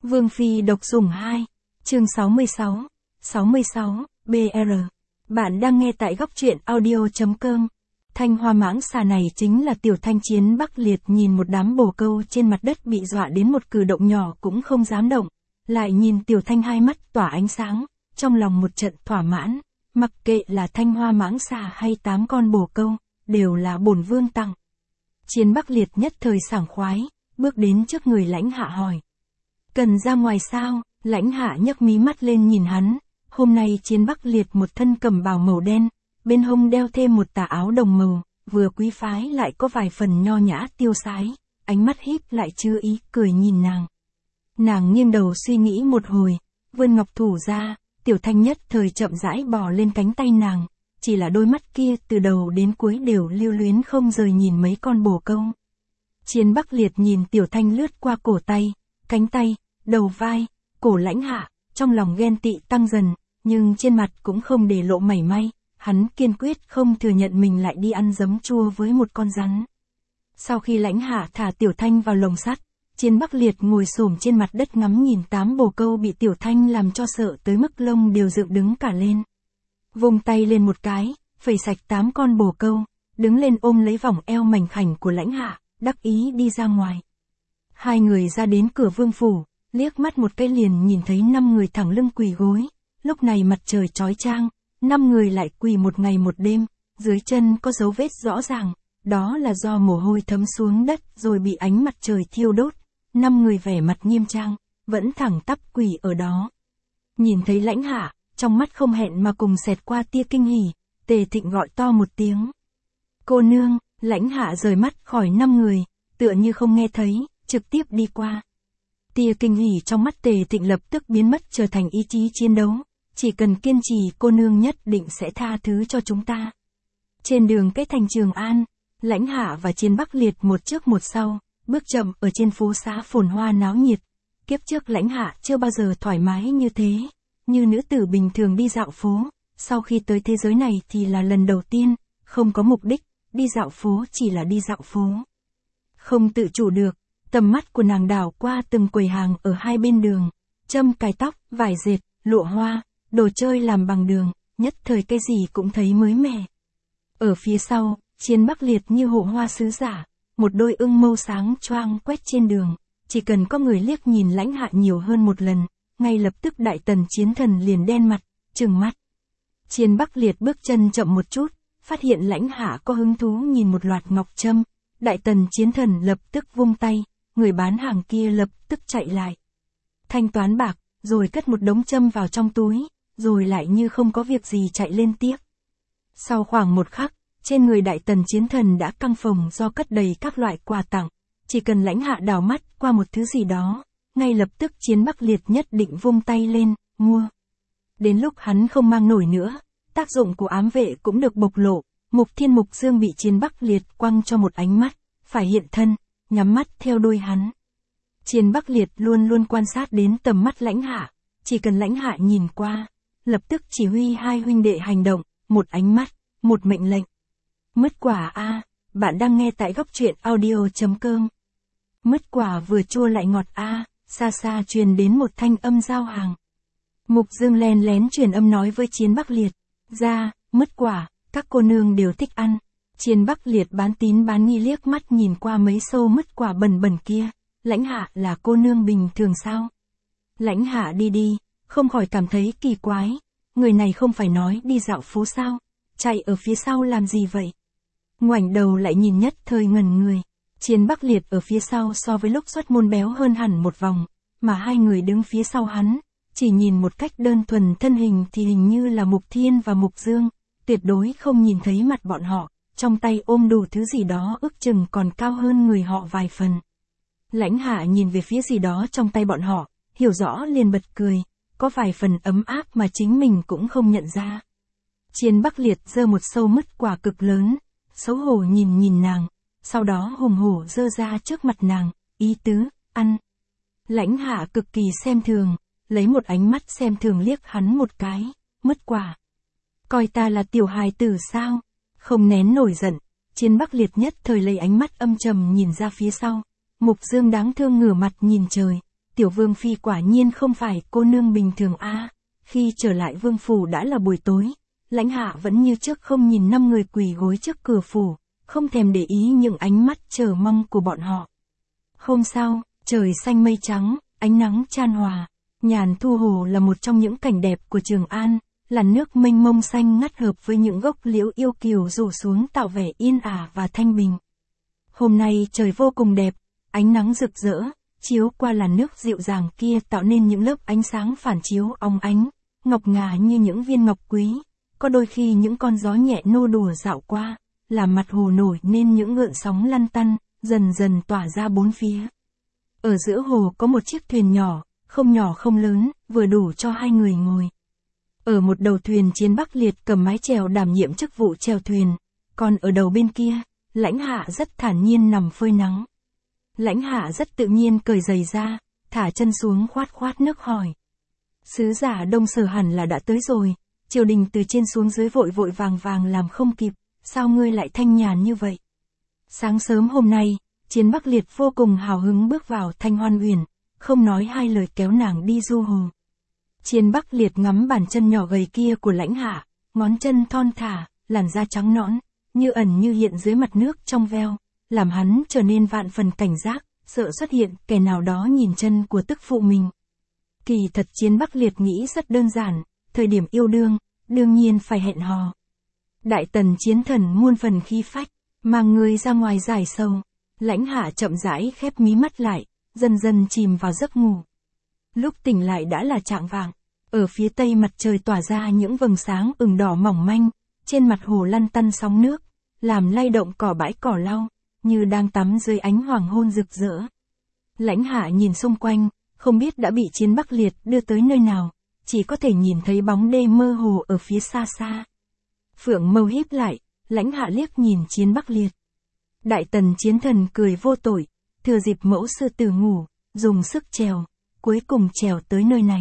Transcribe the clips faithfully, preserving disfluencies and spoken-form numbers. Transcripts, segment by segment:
Vương Phi độc sủng hai, chương sáu mươi sáu, sáu mươi sáu, bê rờ. Bạn đang nghe tại góc truyện audio.com. Thanh hoa mãng xà này chính là Tiểu Thanh Chiến Bắc Liệt, nhìn một đám bồ câu trên mặt đất bị dọa đến một cử động nhỏ cũng không dám động. Lại nhìn Tiểu Thanh hai mắt tỏa ánh sáng, trong lòng một trận thỏa mãn, mặc kệ là thanh hoa mãng xà hay tám con bồ câu, đều là bổn vương tặng. Chiến Bắc Liệt nhất thời sảng khoái, bước đến trước người Lãnh Hạ hỏi. Cần ra ngoài sao? Lãnh Hạ nhấc mí mắt lên nhìn hắn. Hôm nay Chiến Bắc Liệt một thân cẩm bào màu đen, bên hông đeo thêm một tà áo đồng màu, vừa quý phái lại có vài phần nho nhã tiêu sái, ánh mắt híp lại chưa ý cười nhìn nàng. Nàng nghiêng đầu suy nghĩ một hồi, vươn ngọc thủ ra, Tiểu Thanh nhất thời chậm rãi bò lên cánh tay nàng, chỉ là đôi mắt kia từ đầu đến cuối đều lưu luyến không rời nhìn mấy con bồ câu. Chiến Bắc Liệt nhìn Tiểu Thanh lướt qua cổ tay, cánh tay, đầu vai, cổ Lãnh Hạ, trong lòng ghen tị tăng dần, nhưng trên mặt cũng không để lộ mảy may, hắn kiên quyết không thừa nhận mình lại đi ăn giấm chua với một con rắn. Sau khi Lãnh Hạ thả Tiểu Thanh vào lồng sắt, Chiến Bắc Liệt ngồi xổm trên mặt đất ngắm nhìn tám bồ câu bị Tiểu Thanh làm cho sợ tới mức lông đều dựng đứng cả lên. Vung tay lên một cái, phẩy sạch tám con bồ câu, đứng lên ôm lấy vòng eo mảnh khảnh của Lãnh Hạ, đắc ý đi ra ngoài. Hai người ra đến cửa vương phủ, liếc mắt một cái liền nhìn thấy năm người thẳng lưng quỳ gối. Lúc này mặt trời chói chang, năm người lại quỳ một ngày một đêm, dưới chân có dấu vết rõ ràng, đó là do mồ hôi thấm xuống đất rồi bị ánh mặt trời thiêu đốt. Năm người vẻ mặt nghiêm trang, vẫn thẳng tắp quỳ ở đó. Nhìn thấy Lãnh Hạ, trong mắt không hẹn mà cùng xẹt qua tia kinh hỉ, Tề Thịnh gọi to một tiếng. Cô nương. Lãnh Hạ rời mắt khỏi năm người, tựa như không nghe thấy, trực tiếp đi qua. Tia kinh hỉ trong mắt Tề Thịnh lập tức biến mất trở thành ý chí chiến đấu, chỉ cần kiên trì cô nương nhất định sẽ tha thứ cho chúng ta. Trên đường cái thành Trường An, Lãnh Hạ và Chiến Bắc Liệt một trước một sau, bước chậm ở trên phố xá phồn hoa náo nhiệt. Kiếp trước Lãnh Hạ chưa bao giờ thoải mái như thế, như nữ tử bình thường đi dạo phố, sau khi tới thế giới này thì là lần đầu tiên, không có mục đích. Đi dạo phố chỉ là đi dạo phố. Không tự chủ được, tầm mắt của nàng đảo qua từng quầy hàng ở hai bên đường, châm cài tóc, vải dệt, lụa hoa, đồ chơi làm bằng đường, nhất thời cái gì cũng thấy mới mẻ. Ở phía sau, Chiến Bắc Liệt như hộ hoa sứ giả, một đôi ưng mâu sáng choang quét trên đường, chỉ cần có người liếc nhìn Lãnh Hạ nhiều hơn một lần, ngay lập tức Đại Tần Chiến Thần liền đen mặt, trừng mắt. Chiến Bắc Liệt bước chân chậm một chút, phát hiện Lãnh Hạ có hứng thú nhìn một loạt ngọc trâm, Đại Tần Chiến Thần lập tức vung tay, người bán hàng kia lập tức chạy lại. Thanh toán bạc, rồi cất một đống trâm vào trong túi, rồi lại như không có việc gì chạy lên tiếp. Sau khoảng một khắc, trên người Đại Tần Chiến Thần đã căng phồng do cất đầy các loại quà tặng, chỉ cần Lãnh Hạ đảo mắt qua một thứ gì đó, ngay lập tức Chiến Bắc Liệt nhất định vung tay lên, mua. Đến lúc hắn không mang nổi nữa, tác dụng của ám vệ cũng được bộc lộ, Mục Thiên Mục Dương bị Chiến Bắc Liệt quăng cho một ánh mắt, phải hiện thân, nhắm mắt theo đuôi hắn. Chiến Bắc Liệt luôn luôn quan sát đến tầm mắt Lãnh Hạ, chỉ cần Lãnh Hạ nhìn qua, lập tức chỉ huy hai huynh đệ hành động, một ánh mắt, một mệnh lệnh. Mứt quả a, à, bạn đang nghe tại góc truyện audio.com. Mứt quả vừa chua lại ngọt a, à, xa xa truyền đến một thanh âm giao hàng. Mục Dương len lén truyền âm nói với Chiến Bắc Liệt. Ra, mứt quả, các cô nương đều thích ăn. Chiến Bắc Liệt bán tín bán nghi liếc mắt nhìn qua mấy xô mứt quả bẩn bẩn kia. Lãnh Hạ là cô nương bình thường sao? Lãnh Hạ đi đi, không khỏi cảm thấy kỳ quái. Người này không phải nói đi dạo phố sao? Chạy ở phía sau làm gì vậy? Ngoảnh đầu lại nhìn nhất thời ngẩn người. Chiến Bắc Liệt ở phía sau so với lúc xuất môn béo hơn hẳn một vòng, mà hai người đứng phía sau hắn. Chỉ nhìn một cách đơn thuần thân hình thì hình như là Mục Thiên và Mục Dương, tuyệt đối không nhìn thấy mặt bọn họ, trong tay ôm đủ thứ gì đó ước chừng còn cao hơn người họ vài phần. Lãnh Hạ nhìn về phía gì đó trong tay bọn họ, hiểu rõ liền bật cười, có vài phần ấm áp mà chính mình cũng không nhận ra. Chiến Bắc Liệt giơ một xâu mứt quả cực lớn, xấu hổ nhìn nhìn nàng, sau đó hùng hổ giơ ra trước mặt nàng, ý tứ, ăn. Lãnh Hạ cực kỳ xem thường. Lấy một ánh mắt xem thường liếc hắn một cái, mứt quả. Coi ta là tiểu hài tử sao? Không nén nổi giận, Chiến Bắc Liệt nhất thời lấy ánh mắt âm trầm nhìn ra phía sau. Mục Dương đáng thương ngửa mặt nhìn trời, tiểu vương phi quả nhiên không phải cô nương bình thường a. Khi trở lại vương phủ đã là buổi tối, Lãnh Hạ vẫn như trước không nhìn năm người quỳ gối trước cửa phủ, không thèm để ý những ánh mắt chờ mong của bọn họ. Hôm sau, trời xanh mây trắng, ánh nắng chan hòa, Nhàn Thu Hồ là một trong những cảnh đẹp của Trường An, làn nước mênh mông xanh ngắt hợp với những gốc liễu yêu kiều rủ xuống tạo vẻ yên ả và thanh bình. Hôm nay trời vô cùng đẹp, ánh nắng rực rỡ, chiếu qua làn nước dịu dàng kia tạo nên những lớp ánh sáng phản chiếu óng ánh, ngọc ngà như những viên ngọc quý, có đôi khi những con gió nhẹ nô đùa dạo qua, làm mặt hồ nổi nên những gợn sóng lăn tăn, dần dần tỏa ra bốn phía. Ở giữa hồ có một chiếc thuyền nhỏ, không nhỏ không lớn, vừa đủ cho hai người ngồi. Ở một đầu thuyền Chiến Bắc Liệt cầm mái chèo đảm nhiệm chức vụ chèo thuyền, còn ở đầu bên kia, Lãnh Hạ rất thản nhiên nằm phơi nắng. Lãnh Hạ rất tự nhiên cởi giày ra, thả chân xuống khoát khoát nước hỏi. Sứ giả Đông Sở hẳn là đã tới rồi, triều đình từ trên xuống dưới vội vội vàng vàng làm không kịp, sao ngươi lại thanh nhàn như vậy? Sáng sớm hôm nay, Chiến Bắc Liệt vô cùng hào hứng bước vào Thanh Hoan Uyển, không nói hai lời kéo nàng đi du hồ. Chiến Bắc Liệt ngắm bàn chân nhỏ gầy kia của Lãnh Hạ, ngón chân thon thả, làn da trắng nõn, như ẩn như hiện dưới mặt nước trong veo, làm hắn trở nên vạn phần cảnh giác, sợ xuất hiện kẻ nào đó nhìn chân của tức phụ mình. Kỳ thật Chiến Bắc Liệt nghĩ rất đơn giản, thời điểm yêu đương, đương nhiên phải hẹn hò. Đại tần chiến thần muôn phần khí phách, mang người ra ngoài giải sầu. Lãnh Hạ chậm rãi khép mí mắt lại, dần dần chìm vào giấc ngủ. Lúc tỉnh lại đã là chạng vạng, ở phía tây mặt trời tỏa ra những vầng sáng ửng đỏ mỏng manh, trên mặt hồ lăn tăn sóng nước, làm lay động cỏ bãi cỏ lau, như đang tắm dưới ánh hoàng hôn rực rỡ. Lãnh Hạ nhìn xung quanh, không biết đã bị Chiến Bắc Liệt đưa tới nơi nào, chỉ có thể nhìn thấy bóng đê mơ hồ ở phía xa xa. Phượng mâu híp lại, Lãnh Hạ liếc nhìn Chiến Bắc Liệt. Đại tần chiến thần cười vô tội, thừa dịp mẫu sư tử ngủ, dùng sức trèo, cuối cùng trèo tới nơi này.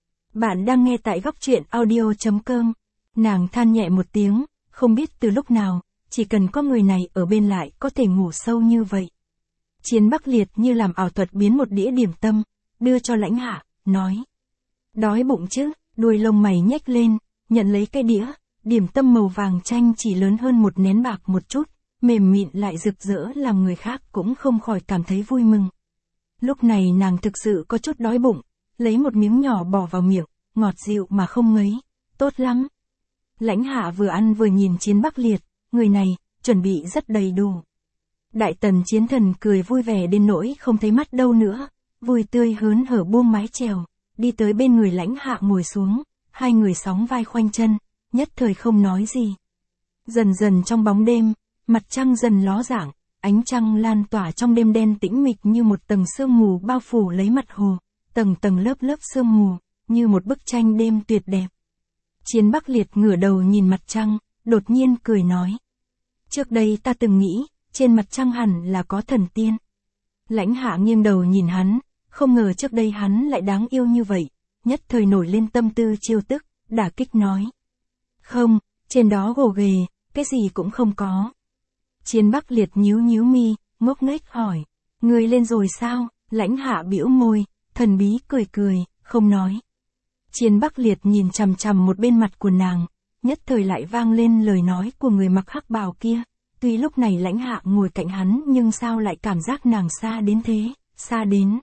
Bạn đang nghe tại góc truyện audio chấm com. Nàng than nhẹ một tiếng, không biết từ lúc nào, chỉ cần có người này ở bên lại có thể ngủ sâu như vậy. Chiến Bắc Liệt như làm ảo thuật biến một đĩa điểm tâm, đưa cho Lãnh Hạ, nói. Đói bụng chứ, đuôi lông mày nhếch lên, nhận lấy cái đĩa, điểm tâm màu vàng chanh chỉ lớn hơn một nén bạc một chút, mềm mịn lại rực rỡ làm người khác cũng không khỏi cảm thấy vui mừng. Lúc này nàng thực sự có chút đói bụng, lấy một miếng nhỏ bỏ vào miệng, ngọt dịu mà không ngấy, tốt lắm. Lãnh Hạ vừa ăn vừa nhìn Chiến Bắc Liệt, người này, chuẩn bị rất đầy đủ. Đại tần chiến thần cười vui vẻ đến nỗi không thấy mắt đâu nữa, vui tươi hớn hở buông mái chèo, đi tới bên người Lãnh Hạ ngồi xuống, hai người sóng vai khoanh chân, nhất thời không nói gì. Dần dần trong bóng đêm, mặt trăng dần ló dạng, ánh trăng lan tỏa trong đêm đen tĩnh mịch như một tầng sương mù bao phủ lấy mặt hồ, tầng tầng lớp lớp sương mù, như một bức tranh đêm tuyệt đẹp. Chiến Bắc Liệt ngửa đầu nhìn mặt trăng, đột nhiên cười nói. Trước đây ta từng nghĩ, trên mặt trăng hẳn là có thần tiên. Lãnh Hạ nghiêng đầu nhìn hắn, không ngờ trước đây hắn lại đáng yêu như vậy, nhất thời nổi lên tâm tư chiêu tức, đả kích nói. Không, trên đó gồ ghề, cái gì cũng không có. Chiến Bắc Liệt nhíu nhíu mi, ngốc nghếch hỏi. Người lên rồi sao? Lãnh Hạ bĩu môi, thần bí cười cười, không nói. Chiến Bắc Liệt nhìn chằm chằm một bên mặt của nàng, nhất thời lại vang lên lời nói của người mặc hắc bào kia. Tuy lúc này Lãnh Hạ ngồi cạnh hắn nhưng sao lại cảm giác nàng xa đến thế, xa đến.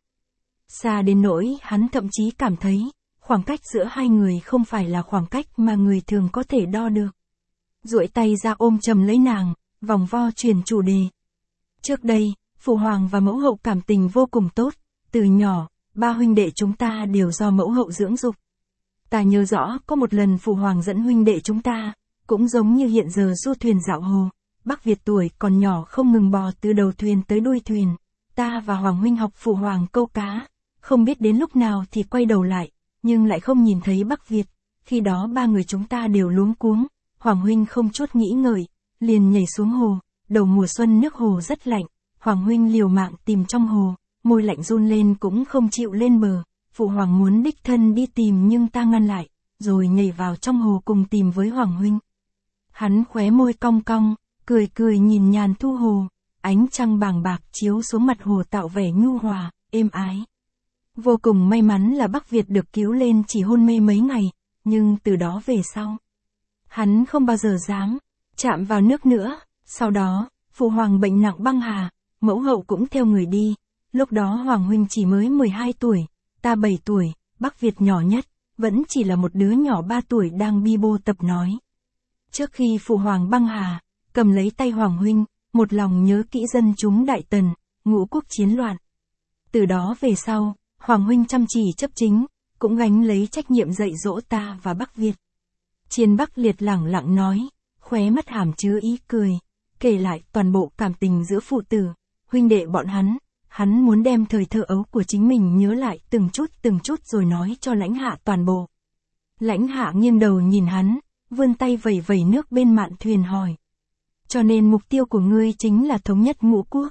Xa đến nỗi hắn thậm chí cảm thấy, khoảng cách giữa hai người không phải là khoảng cách mà người thường có thể đo được. Duỗi tay ra ôm chầm lấy nàng, vòng vo truyền chủ đề. Trước đây, Phụ Hoàng và Mẫu Hậu cảm tình vô cùng tốt, từ nhỏ, ba huynh đệ chúng ta đều do Mẫu Hậu dưỡng dục. Ta nhớ rõ có một lần Phụ Hoàng dẫn huynh đệ chúng ta, cũng giống như hiện giờ du thuyền dạo hồ, Bắc Việt tuổi còn nhỏ không ngừng bò từ đầu thuyền tới đuôi thuyền, ta và Hoàng huynh học Phụ Hoàng câu cá, không biết đến lúc nào thì quay đầu lại, nhưng lại không nhìn thấy Bắc Việt, khi đó ba người chúng ta đều luống cuống, Hoàng huynh không chút nghĩ ngợi, liền nhảy xuống hồ, đầu mùa xuân nước hồ rất lạnh, Hoàng huynh liều mạng tìm trong hồ, môi lạnh run lên cũng không chịu lên bờ, Phụ Hoàng muốn đích thân đi tìm nhưng ta ngăn lại, rồi nhảy vào trong hồ cùng tìm với Hoàng huynh. Hắn khóe môi cong cong, cười cười nhìn Nhàn Thu Hồ, ánh trăng bàng bạc chiếu xuống mặt hồ tạo vẻ nhu hòa, êm ái. Vô cùng may mắn là Bắc Việt được cứu lên chỉ hôn mê mấy ngày, nhưng từ đó về sau, hắn không bao giờ dám chạm vào nước nữa. Sau đó, phụ hoàng bệnh nặng băng hà, mẫu hậu cũng theo người đi. Lúc đó Hoàng huynh chỉ mới mười hai tuổi, ta bảy tuổi, Bắc Việt nhỏ nhất, vẫn chỉ là một đứa nhỏ ba tuổi đang bi bô tập nói. Trước khi phụ hoàng băng hà, cầm lấy tay Hoàng huynh, một lòng nhớ kỹ dân chúng Đại Tần, ngũ quốc chiến loạn. Từ đó về sau, Hoàng huynh chăm chỉ chấp chính, cũng gánh lấy trách nhiệm dạy dỗ ta và Bắc Việt. Chiên Bắc Liệt lẳng lặng nói, khóe mắt hàm chứa ý cười, kể lại toàn bộ cảm tình giữa phụ tử, huynh đệ bọn hắn. Hắn muốn đem thời thơ ấu của chính mình nhớ lại từng chút từng chút rồi nói cho Lãnh Hạ toàn bộ. Lãnh Hạ nghiêng đầu nhìn hắn, vươn tay vẩy vẩy nước bên mạn thuyền hỏi. Cho nên mục tiêu của ngươi chính là thống nhất ngũ quốc.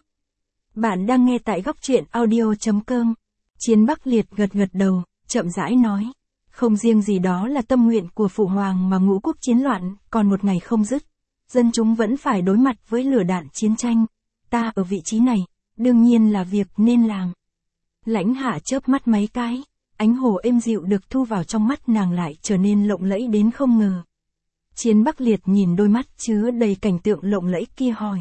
Bạn đang nghe tại góc truyện audio chấm com. Chiên Bắc Liệt gật gật đầu, chậm rãi nói. Không riêng gì đó là tâm nguyện của phụ hoàng mà ngũ quốc chiến loạn, còn một ngày không dứt. Dân chúng vẫn phải đối mặt với lửa đạn chiến tranh. Ta ở vị trí này, đương nhiên là việc nên làm. Lãnh Hạ chớp mắt mấy cái, ánh hồ êm dịu được thu vào trong mắt nàng lại trở nên lộng lẫy đến không ngờ. Chiên Bắc Liệt nhìn đôi mắt chứa đầy cảnh tượng lộng lẫy kia hỏi.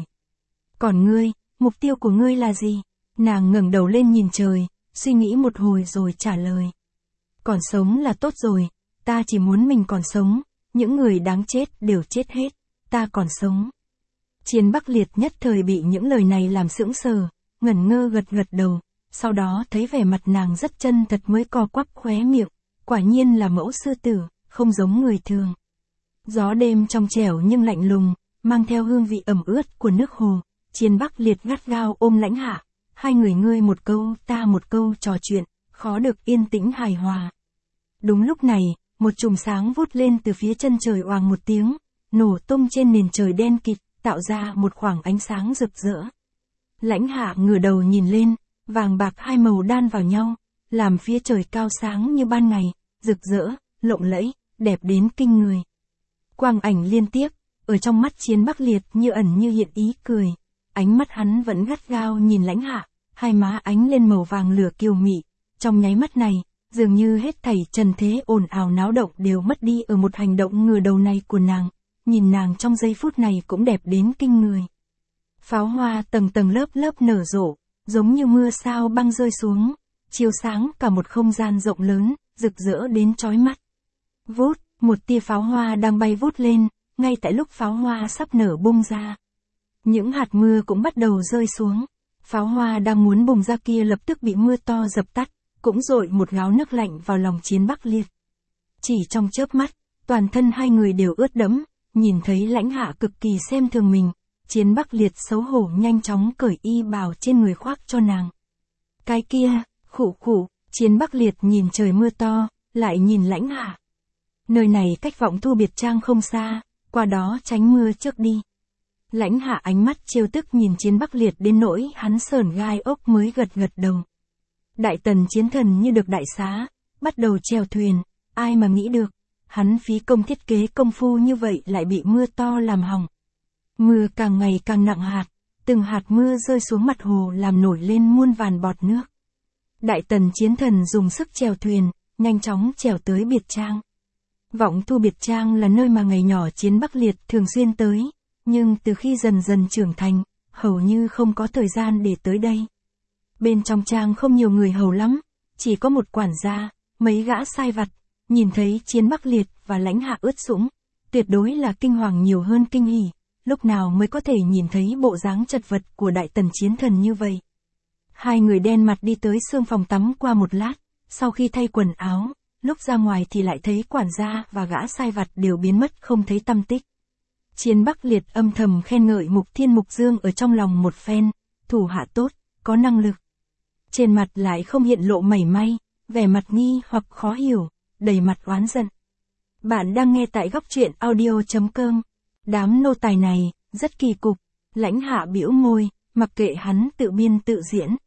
Còn ngươi, mục tiêu của ngươi là gì? Nàng ngẩng đầu lên nhìn trời, suy nghĩ một hồi rồi trả lời. Còn sống là tốt rồi, ta chỉ muốn mình còn sống, những người đáng chết đều chết hết, ta còn sống. Chiên Bắc Liệt nhất thời bị những lời này làm sững sờ, ngẩn ngơ gật gật đầu, sau đó thấy vẻ mặt nàng rất chân thật mới co quắp khóe miệng, quả nhiên là mẫu sư tử, không giống người thường. Gió đêm trong trẻo nhưng lạnh lùng, mang theo hương vị ẩm ướt của nước hồ, Chiên Bắc Liệt gắt gao ôm Lãnh Hạ, hai người ngươi một câu ta một câu trò chuyện, khó được yên tĩnh hài hòa. Đúng lúc này, một chùm sáng vút lên từ phía chân trời oàng một tiếng, nổ tung trên nền trời đen kịt, tạo ra một khoảng ánh sáng rực rỡ. Lãnh Hạ ngửa đầu nhìn lên, vàng bạc hai màu đan vào nhau, làm phía trời cao sáng như ban ngày, rực rỡ, lộng lẫy, đẹp đến kinh người. Quang ảnh liên tiếp, ở trong mắt Chiên Bắc Liệt như ẩn như hiện ý cười, ánh mắt hắn vẫn gắt gao nhìn Lãnh Hạ, hai má ánh lên màu vàng lửa kiều mị, trong nháy mắt này, dường như hết thảy trần thế ồn ào náo động đều mất đi ở một hành động ngửa đầu này của nàng, nhìn nàng trong giây phút này cũng đẹp đến kinh người. Pháo hoa tầng tầng lớp lớp nở rộ, giống như mưa sao băng rơi xuống, chiếu sáng cả một không gian rộng lớn, rực rỡ đến chói mắt. Vút, một tia pháo hoa đang bay vút lên, ngay tại lúc pháo hoa sắp nở bung ra. Những hạt mưa cũng bắt đầu rơi xuống, pháo hoa đang muốn bùng ra kia lập tức bị mưa to dập tắt, cũng dội một gáo nước lạnh vào lòng Chiên Bắc Liệt. Chỉ trong chớp mắt, toàn thân hai người đều ướt đẫm, nhìn thấy Lãnh Hạ cực kỳ xem thường mình. Chiên Bắc Liệt xấu hổ nhanh chóng cởi y bào trên người khoác cho nàng. Cái kia, khụ khụ, Chiên Bắc Liệt nhìn trời mưa to, lại nhìn Lãnh Hạ. Nơi này cách Vọng Thu biệt trang không xa, qua đó tránh mưa trước đi. Lãnh Hạ ánh mắt trêu tức nhìn Chiên Bắc Liệt đến nỗi hắn sởn gai ốc mới gật gật đầu. Đại Tần chiến thần như được đại xá, bắt đầu chèo thuyền, ai mà nghĩ được, hắn phí công thiết kế công phu như vậy lại bị mưa to làm hỏng. Mưa càng ngày càng nặng hạt, từng hạt mưa rơi xuống mặt hồ làm nổi lên muôn vàn bọt nước. Đại Tần chiến thần dùng sức chèo thuyền, nhanh chóng chèo tới biệt trang. Vọng Thu biệt trang là nơi mà ngày nhỏ Chiên Bắc Liệt thường xuyên tới, nhưng từ khi dần dần trưởng thành, hầu như không có thời gian để tới đây. Bên trong trang không nhiều người hầu lắm, chỉ có một quản gia, mấy gã sai vặt, nhìn thấy Chiên Bắc Liệt và Lãnh Hạ ướt sũng, tuyệt đối là kinh hoàng nhiều hơn kinh hỉ, lúc nào mới có thể nhìn thấy bộ dáng chật vật của Đại Tần chiến thần như vậy. Hai người đen mặt đi tới xương phòng tắm qua một lát, sau khi thay quần áo, lúc ra ngoài thì lại thấy quản gia và gã sai vặt đều biến mất không thấy tăm tích. Chiên Bắc Liệt âm thầm khen ngợi Mục Thiên Mục Dương ở trong lòng một phen, thủ hạ tốt, có năng lực. Trên mặt lại không hiện lộ mảy may, vẻ mặt nghi hoặc khó hiểu, đầy mặt oán giận. Bạn đang nghe tại góc truyện audio chấm com. Đám nô tài này, rất kỳ cục. Lãnh Hạ bĩu môi, mặc kệ hắn tự biên tự diễn.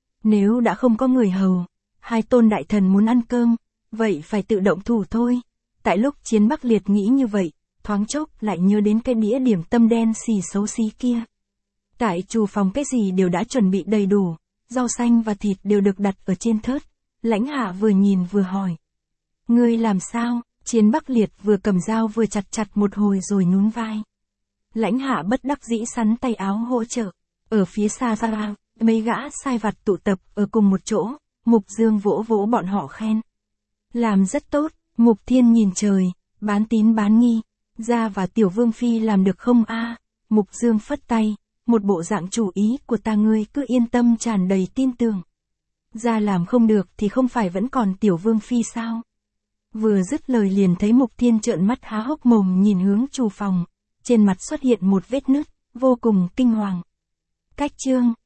Nếu đã không có người hầu, hai tôn đại thần muốn ăn cơm, vậy phải tự động thủ thôi. Tại lúc Chiên Bắc Liệt nghĩ như vậy, thoáng chốc lại nhớ đến cái đĩa điểm tâm đen xì xấu xí kia. Tại chủ phòng cái gì đều đã chuẩn bị đầy đủ, rau xanh và thịt đều được đặt ở trên thớt, Lãnh Hạ vừa nhìn vừa hỏi. Ngươi làm sao? Chiến Bắc Liệt vừa cầm dao vừa chặt chặt một hồi rồi nhún vai. Lãnh Hạ bất đắc dĩ sắn tay áo hỗ trợ. Ở phía xa ra, mấy gã sai vặt tụ tập ở cùng một chỗ, Mục Dương vỗ vỗ bọn họ khen. Làm rất tốt. Mục Thiên nhìn trời, bán tín bán nghi. Gia và Tiểu Vương Phi làm được không a? Mục Dương phất tay, một bộ dạng chủ ý của ta ngươi cứ yên tâm tràn đầy tin tưởng. Gia làm không được thì không phải vẫn còn Tiểu Vương Phi sao? Vừa dứt lời liền thấy Mục Thiên trợn mắt há hốc mồm nhìn hướng trù phòng, trên mặt xuất hiện một vết nứt, vô cùng kinh hoàng. Cách chương